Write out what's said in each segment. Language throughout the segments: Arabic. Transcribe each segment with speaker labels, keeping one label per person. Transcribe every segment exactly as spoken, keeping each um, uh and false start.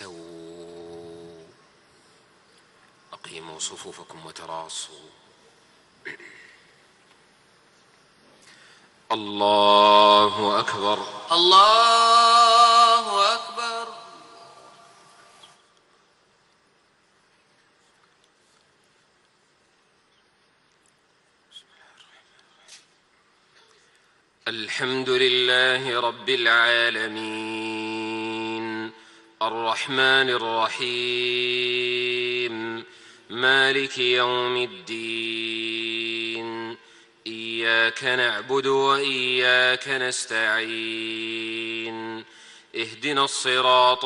Speaker 1: استووا أقيموا صفوفكم وتراصوا. الله أكبر
Speaker 2: الله أكبر.
Speaker 1: الحمد لله رب العالمين الرحمن الرحيم مالك يوم الدين إياك نعبد وإياك نستعين اهدنا الصراط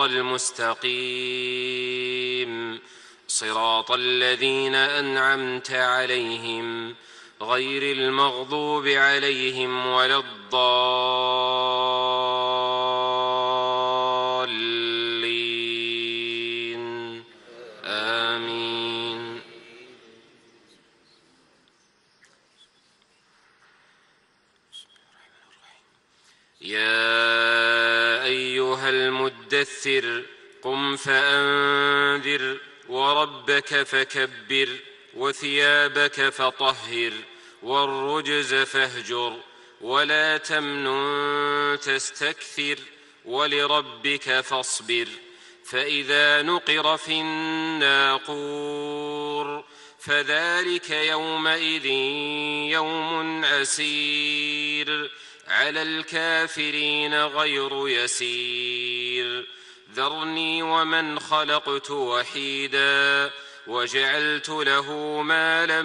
Speaker 1: المستقيم صراط الذين أنعمت عليهم غير المغضوب عليهم ولا الضالين آمين. يا أيها المدثر قم فأنذر وربك فكبر وثيابك فطهر والرجز فاهجر ولا تمنن تستكثر ولربك فاصبر. فإذا نقر في الناقور فذلك يومئذ يوم عسير على الكافرين غير يسير. ذرني ومن خلقت وحيدا وجعلت له مالا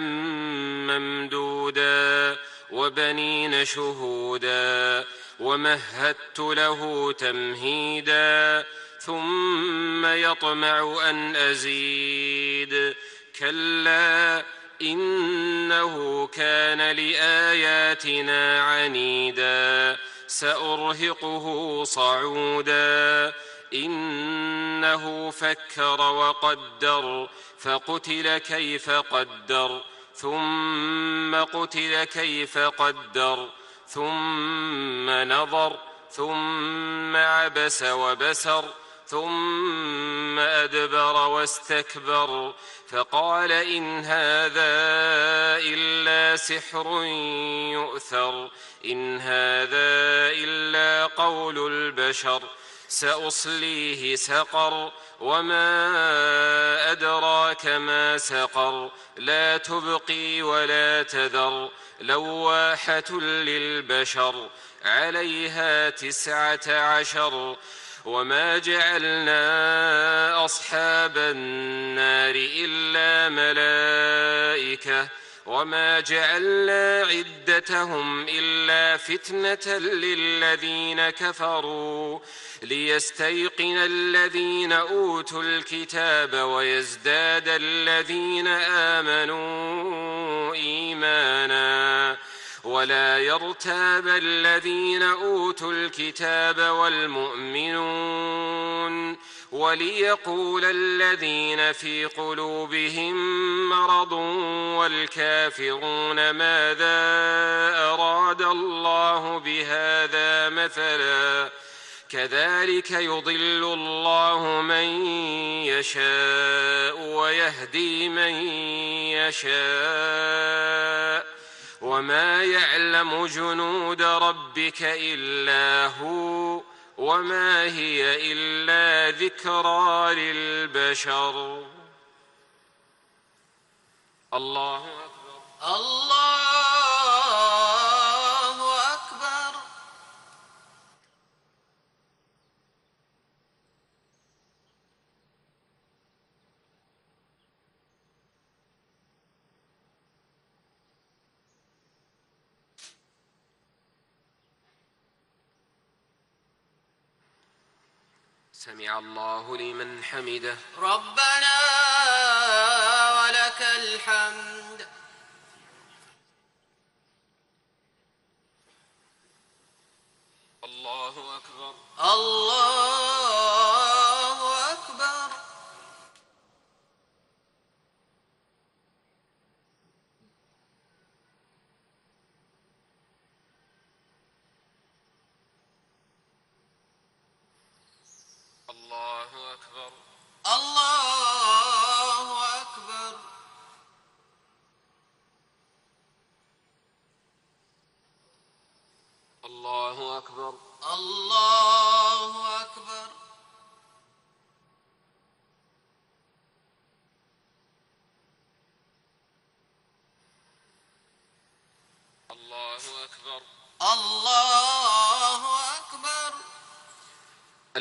Speaker 1: ممدودا وبنين شهودا ومهدت له تمهيدا ثم يطمع أن أزيد كلا إنه كان لآياتنا عنيدا سأرهقه صعودا. إنه فكر وقدر فقتل كيف قدر ثم قتل كيف قدر ثم نظر ثم عبس وبسر ثم أدبر واستكبر فقال إن هذا إلا سحر يؤثر إن هذا إلا قول البشر سأصليه سقر وما أدراك ما سقر لا تبقي ولا تذر لواحة للبشر عليها تسعة عشر. وما جعلنا أصحاب النار إلا ملائكة وما جعلنا عدتهم إلا فتنة للذين كفروا ليستيقن الذين أوتوا الكتاب ويزداد الذين آمنوا إيمانا ولا يرتاب الذين أوتوا الكتاب والمؤمنون وليقول الذين في قلوبهم مرض والكافرون ماذا أراد الله بهذا مثلا كذلك يضل الله من يشاء ويهدي من يشاء وما يعلم جنود ربك إلا هو وما هي إلا ذكرى للبشر. الله أكبر
Speaker 2: الله أكبر.
Speaker 1: سمع الله لمن حمده
Speaker 2: ربنا ولك الحمد.
Speaker 1: الله أكبر
Speaker 2: الله أكبر.
Speaker 1: الله أكبر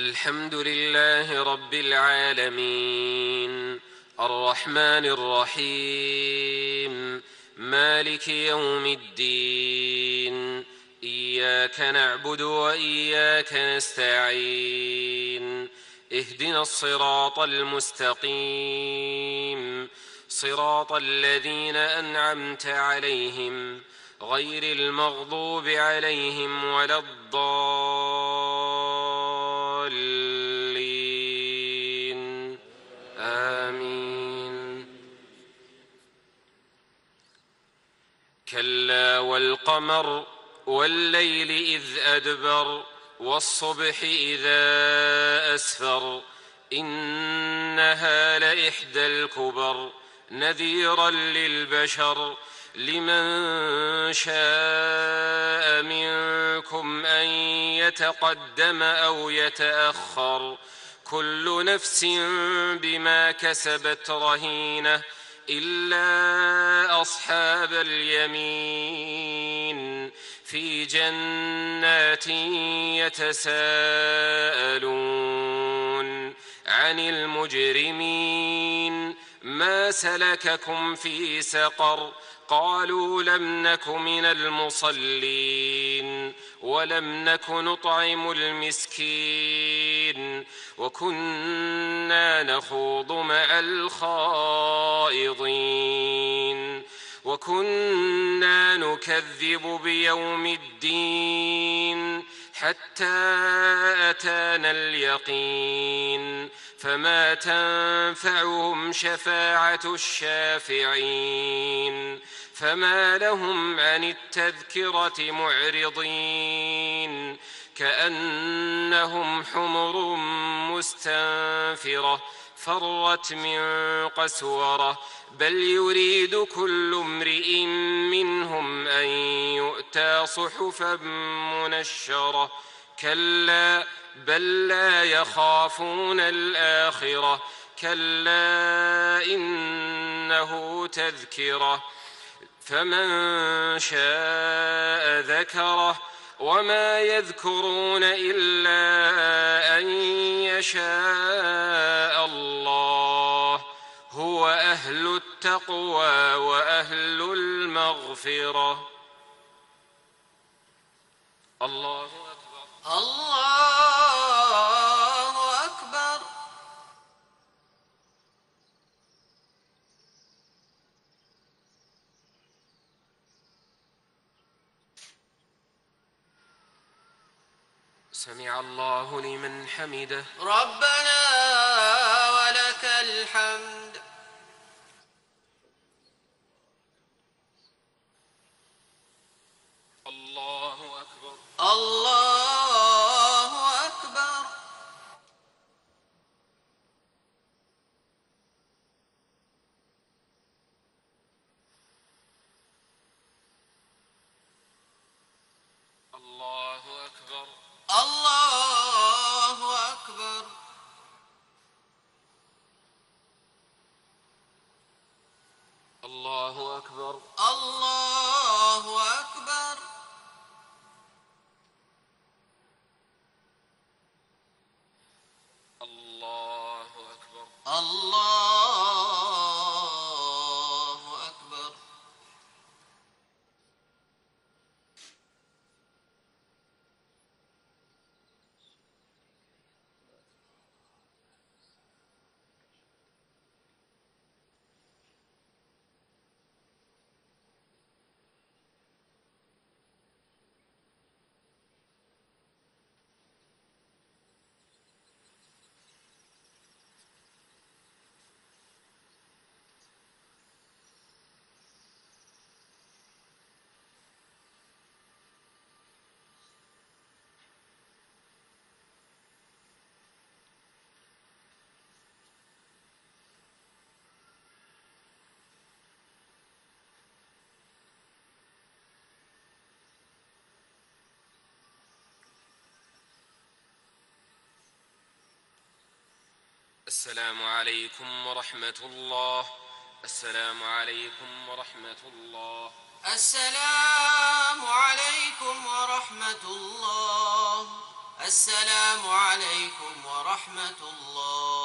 Speaker 1: الحمد لله رب العالمين الرحمن الرحيم مالك يوم الدين إياك نعبد وإياك نستعين اهدنا الصراط المستقيم صراط الذين أنعمت عليهم غير المغضوب عليهم ولا الضالين آمين. كلا والقمر والليل إذ أدبر والصبح إذا أسفر إنها لإحدى الكبر نذيرا للبشر لمن شاء منكم أن يتقدم أو يتأخر كل نفس بما كسبت رهينة إلا أصحاب اليمين في جنات يتساءلون عن المجرمين ما سلككم في سقر قالوا لم نك من المصلين ولم نك نطعم المسكين وكنا نخوض مع الخائضين وكنا نكذب بيوم الدين حتى أتانا اليقين فما تنفعهم شفاعة الشافعين فما لهم عن التذكرة معرضين كأنهم حمر مستنفرة فرت من قسورة بل يريد كل امرئ منهم أن يؤتى صحفا منشرة كلا بل لا يخافون الآخرة كلا إنه تذكرة فمن شاء ذكره وما يذكرون إلا أن يشاء الله هو أهل التقوى وأهل المغفرة. الله أكبر.
Speaker 2: الله أكبر.
Speaker 1: سمع الله لمن حمده.
Speaker 2: ربنا ولك الحمد.
Speaker 1: الله أكبر.
Speaker 2: الله أكبر.
Speaker 1: الله أكبر.
Speaker 2: الله أكبر.
Speaker 1: الله أكبر.
Speaker 2: الله أكبر.
Speaker 1: الله أكبر.
Speaker 2: الله أكبر.
Speaker 1: السلام عليكم ورحمة الله. السلام عليكم ورحمة الله.
Speaker 2: السلام عليكم ورحمة الله. السلام عليكم ورحمة الله.